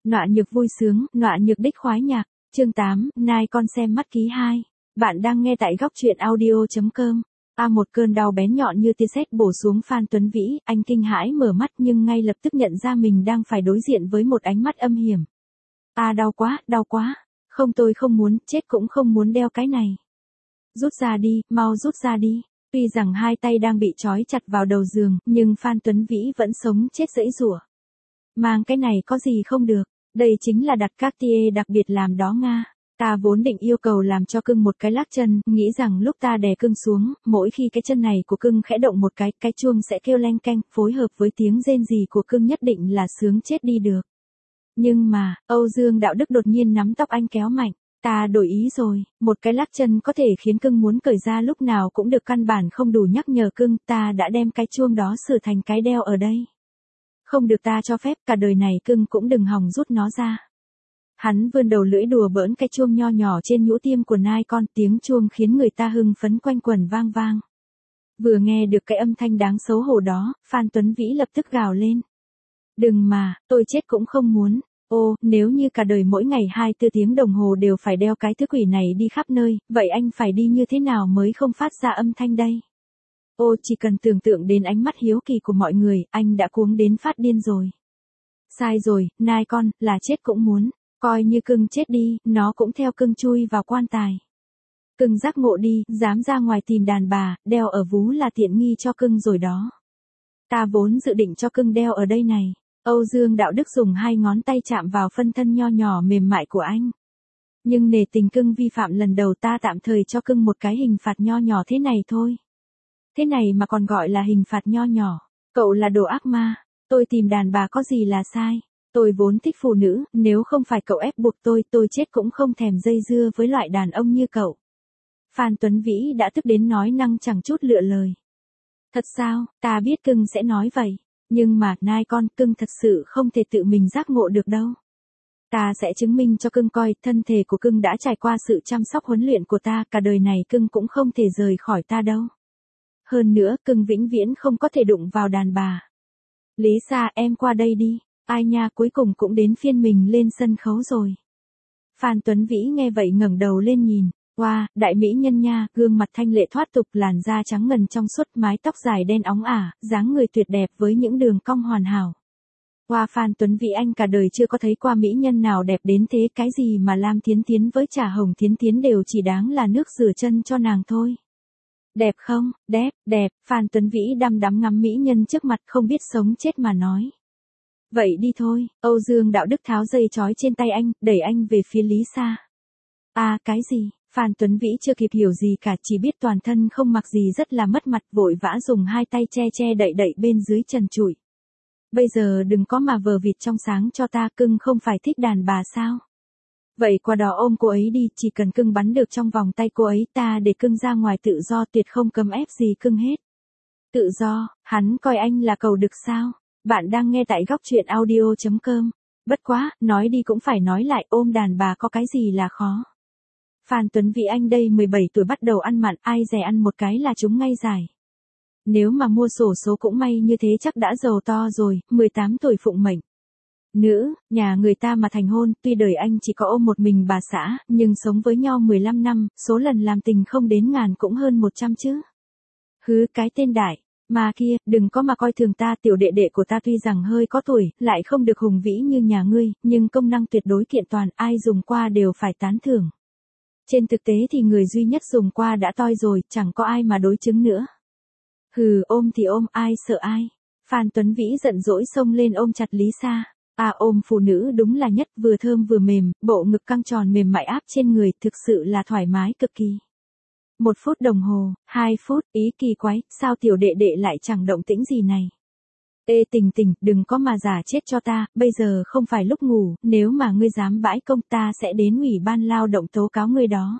Nọa nhược vui sướng, nọa nhược đích khoái nhạc, chương 8, nai con xem mắt ký 2. Bạn đang nghe tại góc truyện audio.com. Một cơn đau bén nhọn như tia sét bổ xuống Phan Tuấn Vĩ, anh kinh hãi mở mắt nhưng ngay lập tức nhận ra mình đang phải đối diện với một ánh mắt âm hiểm. Đau quá, không tôi không muốn, chết cũng không muốn đeo cái này. Rút ra đi, mau rút ra đi. Tuy rằng hai tay đang bị trói chặt vào đầu giường, nhưng Phan Tuấn Vĩ vẫn sống chết giãy giụa. Mang cái này có gì không được, đây chính là đặt Cartier đặc biệt làm đó Nga. Ta vốn định yêu cầu làm cho cưng một cái lắc chân, nghĩ rằng lúc ta đè cưng xuống, mỗi khi cái chân này của cưng khẽ động một cái chuông sẽ kêu leng keng, phối hợp với tiếng rên rỉ của cưng nhất định là sướng chết đi được. Nhưng mà, Âu Dương Đạo Đức đột nhiên nắm tóc anh kéo mạnh. Ta đổi ý rồi, một cái lắc chân có thể khiến cưng muốn cởi ra lúc nào cũng được, căn bản không đủ nhắc nhở cưng, ta đã đem cái chuông đó sửa thành cái đeo ở đây. Không được, ta cho phép, cả đời này cưng cũng đừng hòng rút nó ra. Hắn vươn đầu lưỡi đùa bỡn cái chuông nho nhỏ trên nhũ tiêm của nai con, tiếng chuông khiến người ta hưng phấn quanh quẩn vang vang. Vừa nghe được cái âm thanh đáng xấu hổ đó, Phan Tuấn Vĩ lập tức gào lên. Đừng mà, tôi chết cũng không muốn. Nếu như cả đời mỗi ngày 24 tiếng đồng hồ đều phải đeo cái thứ quỷ này đi khắp nơi, vậy anh phải đi như thế nào mới không phát ra âm thanh đây? Chỉ cần tưởng tượng đến ánh mắt hiếu kỳ của mọi người, anh đã cuống đến phát điên rồi. Sai rồi, nai con, là chết cũng muốn. Coi như cưng chết đi, nó cũng theo cưng chui vào quan tài. Cưng giác ngộ đi, dám ra ngoài tìm đàn bà, đeo ở vú là tiện nghi cho cưng rồi đó. Ta vốn dự định cho cưng đeo ở đây này. Âu Dương Đạo Đức dùng hai ngón tay chạm vào phân thân nho nhỏ mềm mại của anh. Nhưng nể tình cưng vi phạm lần đầu, ta tạm thời cho cưng một cái hình phạt nho nhỏ thế này thôi. Thế này mà còn gọi là hình phạt nho nhỏ. Cậu là đồ ác ma. Tôi tìm đàn bà có gì là sai. Tôi vốn thích phụ nữ, nếu không phải cậu ép buộc tôi chết cũng không thèm dây dưa với loại đàn ông như cậu. Phan Tuấn Vĩ đã tức đến nói năng chẳng chút lựa lời. Thật sao, ta biết cưng sẽ nói vậy. Nhưng mà, nai con, cưng thật sự không thể tự mình giác ngộ được đâu. Ta sẽ chứng minh cho cưng coi, thân thể của cưng đã trải qua sự chăm sóc huấn luyện của ta, cả đời này cưng cũng không thể rời khỏi ta đâu. Hơn nữa, cưng vĩnh viễn không có thể đụng vào đàn bà. Lý Sa, em qua đây đi. Ai nha, cuối cùng cũng đến phiên mình lên sân khấu rồi. Phan Tuấn Vĩ nghe vậy ngẩng đầu lên nhìn. Đại mỹ nhân nha, gương mặt thanh lệ thoát tục, làn da trắng ngần trong suốt, mái tóc dài đen óng ả, dáng người tuyệt đẹp với những đường cong hoàn hảo. Phan Tuấn Vĩ, anh cả đời chưa có thấy qua mỹ nhân nào đẹp đến thế, cái gì mà Lam Thiến Thiến với Trà Hồng Thiến Thiến đều chỉ đáng là nước rửa chân cho nàng thôi. Đẹp không? Đẹp, Phan Tuấn Vĩ đăm đắm ngắm mỹ nhân trước mặt, không biết sống chết mà nói. Vậy đi thôi. Âu Dương Đạo Đức tháo dây trói trên tay anh, đẩy anh về phía Lý Sa. Cái gì? Phan Tuấn Vĩ chưa kịp hiểu gì cả, chỉ biết toàn thân không mặc gì rất là mất mặt, vội vã dùng hai tay che đậy bên dưới trần trụi. Bây giờ đừng có mà vờ vịt trong sáng cho ta, cưng không phải thích đàn bà sao? Vậy qua đó ôm cô ấy đi, chỉ cần cưng bắn được trong vòng tay cô ấy, ta để cưng ra ngoài tự do, tuyệt không cấm ép gì cưng hết. Tự do, hắn coi anh là cầu đực sao? Bạn đang nghe tại góc truyện audio.com. Bất quá, nói đi cũng phải nói lại, ôm đàn bà có cái gì là khó. Phan Tuấn Vĩ anh đây 17 tuổi bắt đầu ăn mặn, ai dè ăn một cái là trúng ngay giải. Nếu mà mua xổ số cũng may như thế chắc đã giàu to rồi, 18 tuổi phụng mệnh. Nữ, nhà người ta mà thành hôn, tuy đời anh chỉ có ôm một mình bà xã, nhưng sống với nhau 15 năm, số lần làm tình không đến ngàn cũng hơn 100 chứ. Cái tên đại. Mà kia, đừng có mà coi thường ta, tiểu đệ đệ của ta tuy rằng hơi có tuổi, lại không được hùng vĩ như nhà ngươi, nhưng công năng tuyệt đối kiện toàn, ai dùng qua đều phải tán thưởng. Trên thực tế thì người duy nhất dùng qua đã toi rồi, chẳng có ai mà đối chứng nữa. Ôm thì ôm, ai sợ ai. Phan Tuấn Vĩ giận dỗi xông lên ôm chặt Lý Sa. Ôm phụ nữ đúng là nhất, vừa thơm vừa mềm, bộ ngực căng tròn mềm mại áp trên người, thực sự là thoải mái cực kỳ. 1 phút đồng hồ, 2 phút, ý kỳ quái, sao tiểu đệ đệ lại chẳng động tĩnh gì này? Tình, đừng có mà giả chết cho ta, bây giờ không phải lúc ngủ, nếu mà ngươi dám bãi công ta sẽ đến Ủy ban lao động tố cáo ngươi đó.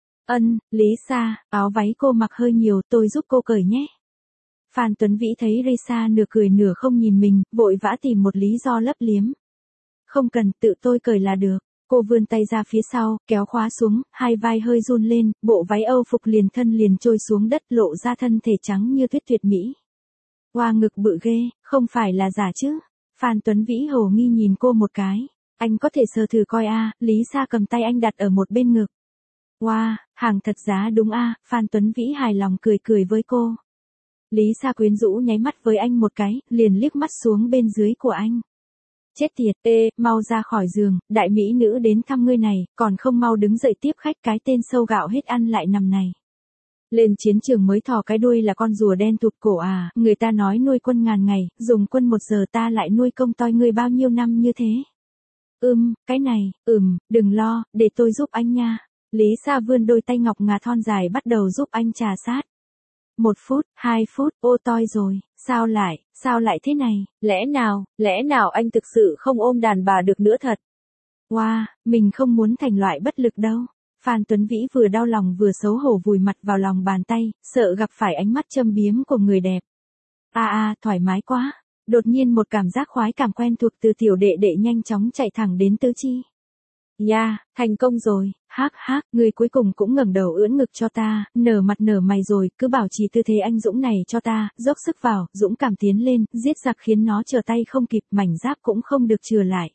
Lý Sa, áo váy cô mặc hơi nhiều, tôi giúp cô cởi nhé. Phan Tuấn Vĩ thấy Risa nửa cười nửa không nhìn mình, vội vã tìm một lý do lấp liếm. Không cần, tự tôi cởi là được. Cô vươn tay ra phía sau, kéo khóa xuống, hai vai hơi run lên, bộ váy Âu phục liền thân liền trôi xuống đất, lộ ra thân thể trắng như tuyết tuyệt mỹ. Ngực bự ghê, không phải là giả chứ? Phan Tuấn Vĩ hồ nghi nhìn cô một cái. Anh có thể sờ thử coi a. Lý Sa cầm tay anh đặt ở một bên ngực. Wow, hàng thật giá đúng a. Phan Tuấn Vĩ hài lòng cười cười với cô. Lý Sa quyến rũ nháy mắt với anh một cái, liền liếc mắt xuống bên dưới của anh. Chết tiệt, mau ra khỏi giường, đại mỹ nữ đến thăm ngươi này, còn không mau đứng dậy tiếp khách, cái tên sâu gạo hết ăn lại nằm này. Lên chiến trường mới thò cái đuôi là con rùa đen tụt cổ à, người ta nói nuôi quân ngàn ngày, dùng quân 1 giờ, ta lại nuôi công toi ngươi bao nhiêu năm như thế. Cái này, đừng lo, để tôi giúp anh nha. Lý Sa vươn đôi tay ngọc ngà thon dài bắt đầu giúp anh trà sát. 1 phút, 2 phút, ô toi rồi, sao lại thế này, lẽ nào anh thực sự không ôm đàn bà được nữa thật? Wow, mình không muốn thành loại bất lực đâu. Phan Tuấn Vĩ vừa đau lòng vừa xấu hổ vùi mặt vào lòng bàn tay, sợ gặp phải ánh mắt châm biếm của người đẹp. Thoải mái quá. Đột nhiên một cảm giác khoái cảm quen thuộc từ tiểu đệ đệ nhanh chóng chạy thẳng đến tứ chi. Thành công rồi, người cuối cùng cũng ngẩng đầu ưỡn ngực cho ta, nở mặt nở mày rồi, cứ bảo trì tư thế anh dũng này cho ta, dốc sức vào, dũng cảm tiến lên, giết giặc khiến nó trở tay không kịp, mảnh giáp cũng không được chừa lại.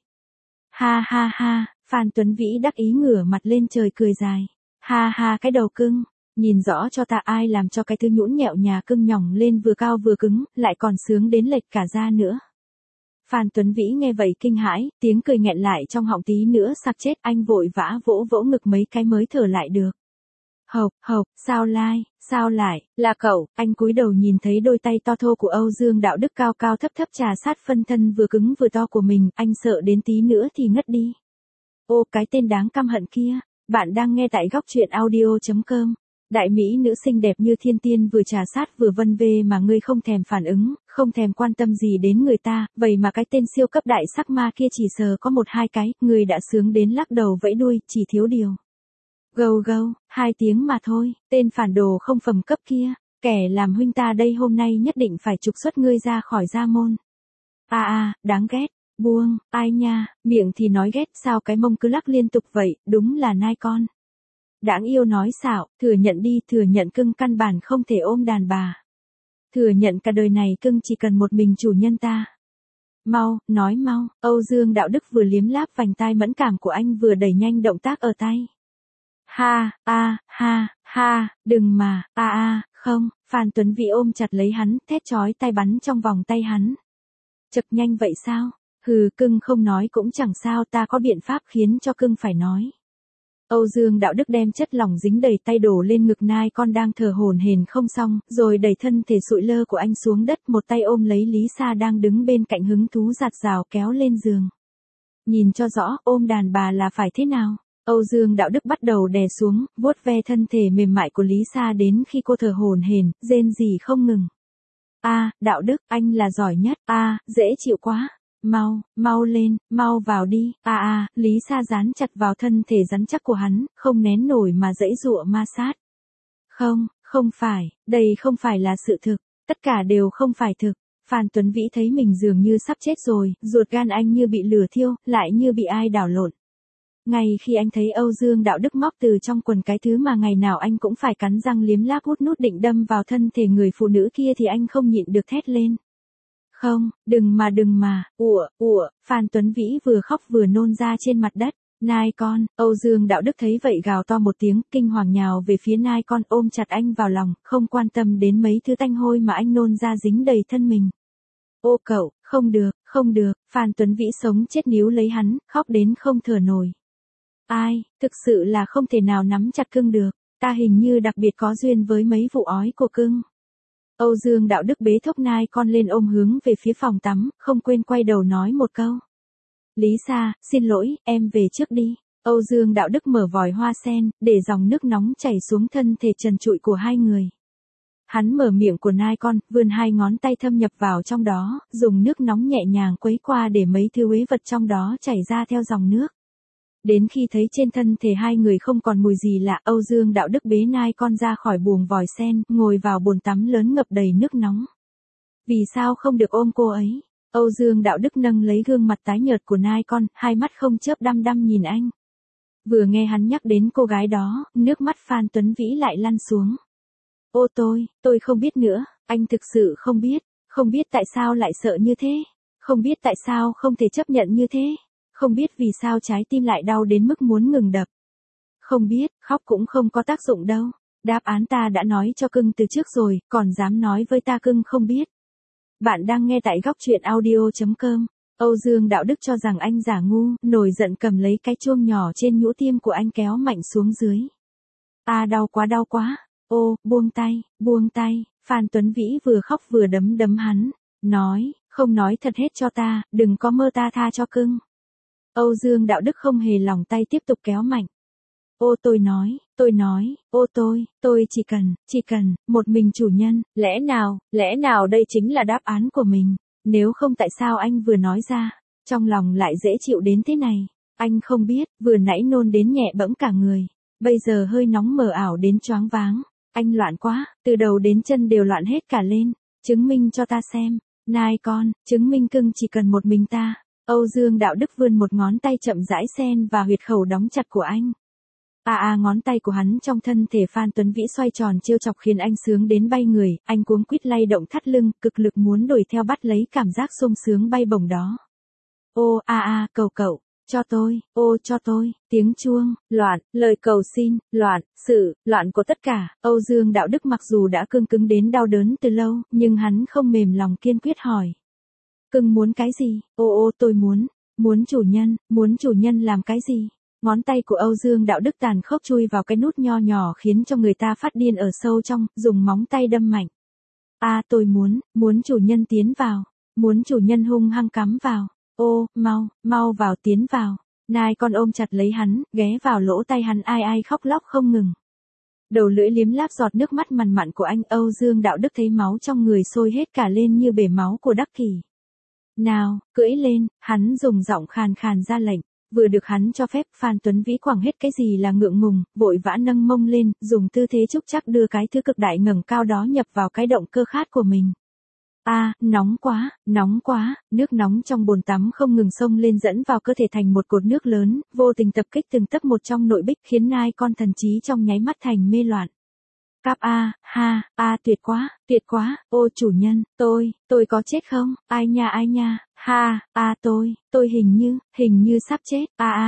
Ha, Phan Tuấn Vĩ đắc ý ngửa mặt lên trời cười dài. Ha, cái đầu cưng, nhìn rõ cho ta, ai làm cho cái thứ nhũn nhẹo nhà cưng nhỏng lên vừa cao vừa cứng, lại còn sướng đến lệch cả da nữa. Phan Tuấn Vĩ nghe vậy kinh hãi, tiếng cười nghẹn lại trong họng tí nữa sặc chết, anh vội vã vỗ ngực mấy cái mới thở lại được. Hộc, sao lại, là cậu, anh cúi đầu nhìn thấy đôi tay to thô của Âu Dương Đạo Đức cao cao thấp thấp trà sát phân thân vừa cứng vừa to của mình, anh sợ đến tí nữa thì ngất đi. Ô cái tên đáng căm hận kia, bạn đang nghe tại góc truyện audio.com. Đại mỹ nữ xinh đẹp như thiên tiên vừa trà sát vừa vân vê mà ngươi không thèm phản ứng, không thèm quan tâm gì đến người ta, vậy mà cái tên siêu cấp đại sắc ma kia chỉ sờ có 1-2 cái, người đã sướng đến lắc đầu vẫy đuôi, chỉ thiếu điều. Gâu, 2 tiếng mà thôi, tên phản đồ không phẩm cấp kia, kẻ làm huynh ta đây hôm nay nhất định phải trục xuất ngươi ra khỏi gia môn. Đáng ghét, buông, ai nha, miệng thì nói ghét, sao cái mông cứ lắc liên tục vậy, đúng là nai con. Đáng yêu nói xạo, thừa nhận đi, thừa nhận cưng căn bản không thể ôm đàn bà. Thừa nhận cả đời này cưng chỉ cần một mình chủ nhân ta. Nói mau, Âu Dương Đạo Đức vừa liếm láp vành tai mẫn cảm của anh vừa đẩy nhanh động tác ở tay. Ha, đừng mà, không, Phan Tuấn Vĩ ôm chặt lấy hắn, thét chói tai bắn trong vòng tay hắn. Chật nhanh vậy sao? Cưng không nói cũng chẳng sao, ta có biện pháp khiến cho cưng phải nói. Âu Dương Đạo Đức đem chất lỏng dính đầy tay đổ lên ngực nai con đang thở hổn hển không xong, rồi đẩy thân thể sụi lơ của anh xuống đất, một tay ôm lấy Lý Sa đang đứng bên cạnh hứng thú giạt rào kéo lên giường. Nhìn cho rõ, ôm đàn bà là phải thế nào? Âu Dương Đạo Đức bắt đầu đè xuống, vuốt ve thân thể mềm mại của Lý Sa đến khi cô thở hổn hển, rên rỉ không ngừng. Đạo Đức, anh là giỏi nhất, dễ chịu quá. Mau lên, mau vào đi. Lý Sa dán chặt vào thân thể rắn chắc của hắn, không nén nổi mà giãy giụa ma sát. Không phải, đây không phải là sự thực, tất cả đều không phải thực. Phan Tuấn Vĩ thấy mình dường như sắp chết rồi, ruột gan anh như bị lửa thiêu, lại như bị ai đảo lộn. Ngay khi anh thấy Âu Dương Đạo Đức móc từ trong quần cái thứ mà ngày nào anh cũng phải cắn răng liếm láp hút nút định đâm vào thân thể người phụ nữ kia thì anh không nhịn được thét lên. Không, đừng mà, Phan Tuấn Vĩ vừa khóc vừa nôn ra trên mặt đất. Nai con, Âu Dương Đạo Đức thấy vậy gào to một tiếng, kinh hoàng nhào về phía nai con, ôm chặt anh vào lòng, không quan tâm đến mấy thứ tanh hôi mà anh nôn ra dính đầy thân mình. Ô cậu, không được, Phan Tuấn Vĩ sống chết níu lấy hắn, khóc đến không thở nổi. Thực sự là không thể nào nắm chặt cưng được, ta hình như đặc biệt có duyên với mấy vụ ói của cưng. Âu Dương Đạo Đức bế thốc nai con lên ôm hướng về phía phòng tắm, không quên quay đầu nói một câu. Lý Sa, xin lỗi, em về trước đi. Âu Dương Đạo Đức mở vòi hoa sen, để dòng nước nóng chảy xuống thân thể trần trụi của hai người. Hắn mở miệng của nai con, vươn 2 ngón tay thâm nhập vào trong đó, dùng nước nóng nhẹ nhàng quấy qua để mấy thứ uế vật trong đó chảy ra theo dòng nước. Đến khi thấy trên thân thể hai người không còn mùi gì lạ, Âu Dương Đạo Đức bế nai con ra khỏi buồng vòi sen, ngồi vào bồn tắm lớn ngập đầy nước nóng. Vì sao không được ôm cô ấy? Âu Dương Đạo Đức nâng lấy gương mặt tái nhợt của nai con, hai mắt không chớp đăm đăm nhìn anh. Vừa nghe hắn nhắc đến cô gái đó, nước mắt Phan Tuấn Vĩ lại lăn xuống. Ô tôi không biết nữa, anh thực sự không biết tại sao lại sợ như thế, không biết tại sao không thể chấp nhận như thế, Không biết vì sao trái tim lại đau đến mức muốn ngừng đập. Không biết, khóc cũng không có tác dụng đâu. Đáp án ta đã nói cho cưng từ trước rồi, còn dám nói với ta cưng không biết. Bạn đang nghe tại góc truyện audio.com. Âu Dương Đạo Đức cho rằng anh giả ngu, nổi giận cầm lấy cái chuông nhỏ trên nhũ tiêm của anh kéo mạnh xuống dưới. Đau quá. Ô, buông tay. Phan Tuấn Vĩ vừa khóc vừa đấm hắn. Nói, không nói thật hết cho ta, đừng có mơ ta tha cho cưng. Âu Dương Đạo Đức không hề lòng tay tiếp tục kéo mạnh. Ô tôi nói, ô tôi chỉ cần, một mình chủ nhân, lẽ nào đây chính là đáp án của mình, nếu không tại sao anh vừa nói ra, trong lòng lại dễ chịu đến thế này, anh không biết, vừa nãy nôn đến nhẹ bẫng cả người, bây giờ hơi nóng mờ ảo đến choáng váng, anh loạn quá, từ đầu đến chân đều loạn hết cả lên, chứng minh cho ta xem, nai con, chứng minh cưng chỉ cần một mình ta. Âu Dương Đạo Đức vươn một ngón tay chậm rãi xen vào huyệt khẩu đóng chặt của anh. Ngón tay của hắn trong thân thể Phan Tuấn Vĩ xoay tròn trêu chọc khiến anh sướng đến bay người, anh cuống quýt lay động thắt lưng, cực lực muốn đuổi theo bắt lấy cảm giác sung sướng bay bổng đó. Ô cầu cậu, cho tôi, tiếng chuông, loạn, lời cầu xin, loạn của tất cả. Âu Dương Đạo Đức mặc dù đã cứng đến đau đớn từ lâu, nhưng hắn không mềm lòng kiên quyết hỏi. Cưng muốn cái gì? Tôi muốn chủ nhân làm cái gì? Ngón tay của Âu Dương Đạo Đức tàn khốc chui vào cái nút nho nhỏ khiến cho người ta phát điên ở sâu trong, dùng móng tay đâm mạnh. Tôi muốn chủ nhân tiến vào, muốn chủ nhân hung hăng cắm vào. Ô, mau vào tiến vào. Nai con ôm chặt lấy hắn, ghé vào lỗ tai hắn ai khóc lóc không ngừng. Đầu lưỡi liếm láp giọt nước mắt mằn mặn của anh. Âu Dương Đạo Đức thấy máu trong người sôi hết cả lên như bể máu của Đắc Kỷ. Nào, cưỡi lên, hắn dùng giọng khàn khàn ra lệnh. Vừa được hắn cho phép, Phan Tuấn Vĩ quẳng hết cái gì là ngượng ngùng, vội vã nâng mông lên, dùng tư thế trúc chắc đưa cái thứ cực đại ngẩng cao đó nhập vào cái động cơ khát của mình. Nóng quá, nước nóng trong bồn tắm không ngừng xông lên dẫn vào cơ thể thành một cột nước lớn, vô tình tập kích từng tấc một trong nội bích khiến nai con thần trí trong nháy mắt thành mê loạn. Cáp tuyệt quá, ô chủ nhân, tôi có chết không? Ai nha, tôi hình như sắp chết,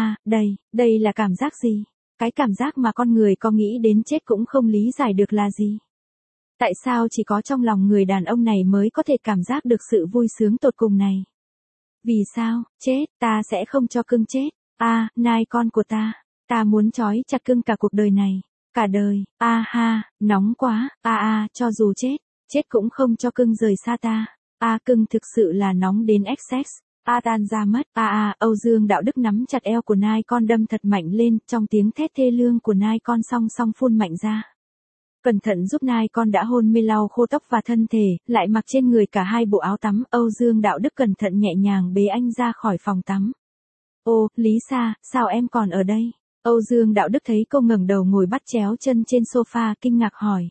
đây là cảm giác gì? Cái cảm giác mà con người có nghĩ đến chết cũng không lý giải được là gì? Tại sao chỉ có trong lòng người đàn ông này mới có thể cảm giác được sự vui sướng tột cùng này? Vì sao, chết, ta sẽ không cho cưng chết, nai con của ta muốn trói chặt cưng cả cuộc đời này. Cả đời, nóng quá, cho dù chết cũng không cho cưng rời xa ta. Cưng thực sự là nóng đến excess. Tan ra mất. Âu Dương Đạo Đức nắm chặt eo của nai con đâm thật mạnh lên, trong tiếng thét thê lương của nai con song song phun mạnh ra. Cẩn thận giúp nai con đã hôn mê lau khô tóc và thân thể, lại mặc trên người cả hai bộ áo tắm. Âu Dương Đạo Đức cẩn thận nhẹ nhàng bế anh ra khỏi phòng tắm. Ô, Lý Sa, sao em còn ở đây? Âu Dương Đạo Đức thấy cô ngẩng đầu ngồi bắt chéo chân trên sofa kinh ngạc hỏi.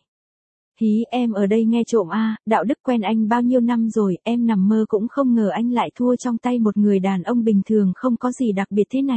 Em ở đây nghe trộm Đạo Đức quen anh bao nhiêu năm rồi, em nằm mơ cũng không ngờ anh lại thua trong tay một người đàn ông bình thường không có gì đặc biệt thế này.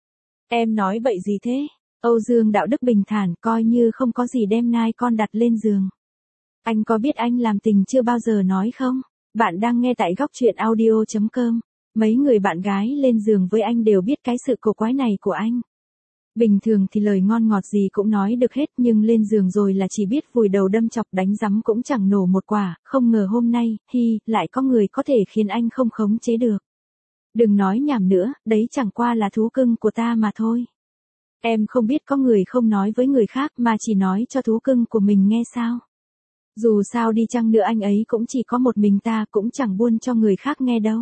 Em nói bậy gì thế? Âu Dương Đạo Đức bình thản coi như không có gì đem nai con đặt lên giường. Anh có biết anh làm tình chưa bao giờ nói không? Bạn đang nghe tại góc truyện audio.com. Mấy người bạn gái lên giường với anh đều biết cái sự cổ quái này của anh. Bình thường thì lời ngon ngọt gì cũng nói được hết nhưng lên giường rồi là chỉ biết vùi đầu đâm chọc đánh rắm cũng chẳng nổ một quả, không ngờ hôm nay, lại có người có thể khiến anh không khống chế được. Đừng nói nhảm nữa, đấy chẳng qua là thú cưng của ta mà thôi. Em không biết có người không nói với người khác mà chỉ nói cho thú cưng của mình nghe sao. Dù sao đi chăng nữa anh ấy cũng chỉ có một mình ta cũng chẳng buôn cho người khác nghe đâu.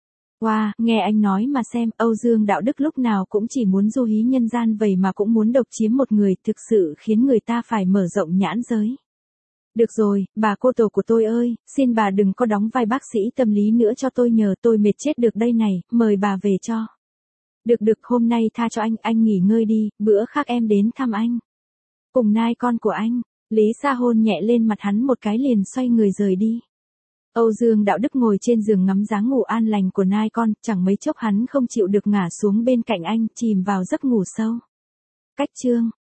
Nghe anh nói mà xem, Âu Dương Đạo Đức lúc nào cũng chỉ muốn du hí nhân gian vậy mà cũng muốn độc chiếm một người, thực sự khiến người ta phải mở rộng nhãn giới. Được rồi, bà cô tổ của tôi ơi, xin bà đừng có đóng vai bác sĩ tâm lý nữa cho tôi nhờ, tôi mệt chết được đây này, mời bà về cho. Được, hôm nay tha cho anh nghỉ ngơi đi, bữa khác em đến thăm anh. Cùng nai con của anh, Lý Sa hôn nhẹ lên mặt hắn một cái liền xoay người rời đi. Âu Dương Đạo Đức ngồi trên giường ngắm dáng ngủ an lành của nai con, chẳng mấy chốc hắn không chịu được ngả xuống bên cạnh anh, chìm vào giấc ngủ sâu. Cách chương